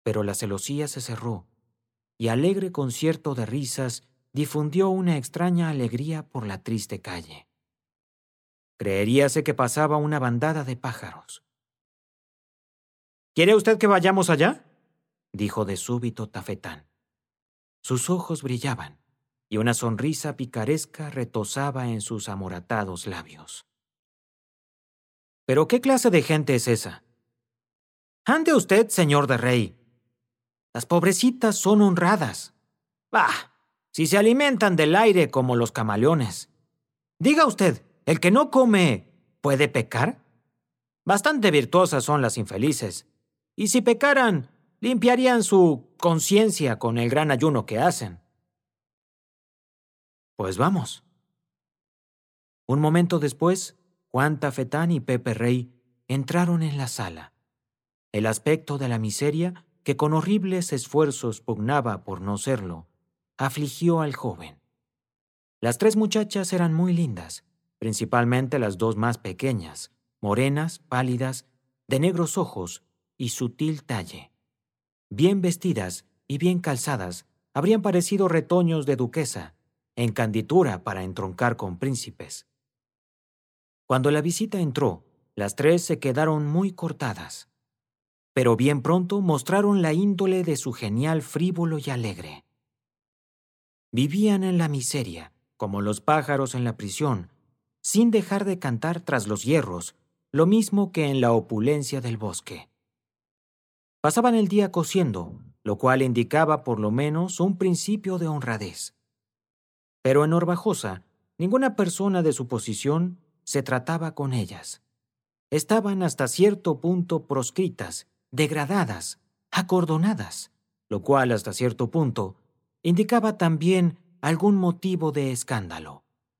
Pero la celosía se cerró, y alegre concierto de risas difundió una extraña alegría por la triste calle. Creeríase que pasaba una bandada de pájaros. ¿Quiere usted que vayamos allá?, dijo de súbito Tafetán. Sus ojos brillaban, y una sonrisa picaresca retozaba en sus amoratados labios. ¿Pero qué clase de gente es esa? Ande usted, señor de rey. Las pobrecitas son honradas. Bah, si se alimentan del aire como los camaleones. Diga usted, ¿el que no come puede pecar? Bastante virtuosas son las infelices, y si pecaran, limpiarían su conciencia con el gran ayuno que hacen. Pues vamos. Un momento después, Juan Tafetán y Pepe Rey entraron en la sala. El aspecto de la miseria, que con horribles esfuerzos pugnaba por no serlo, afligió al joven. Las tres muchachas eran muy lindas, principalmente las dos más pequeñas, morenas, pálidas, de negros ojos y sutil talle. Bien vestidas y bien calzadas, habrían parecido retoños de duquesa, en canditura para entroncar con príncipes. Cuando la visita entró, las tres se quedaron muy cortadas, pero bien pronto mostraron la índole de su genial frívolo y alegre. Vivían en la miseria, como los pájaros en la prisión, sin dejar de cantar tras los hierros, lo mismo que en la opulencia del bosque. Pasaban el día cosiendo, lo cual indicaba por lo menos un principio de honradez. Pero en Orbajosa, ninguna persona de su posición se trataba con ellas. Estaban hasta cierto punto proscritas, degradadas, acordonadas, lo cual hasta cierto punto indicaba también algún motivo de escándalo.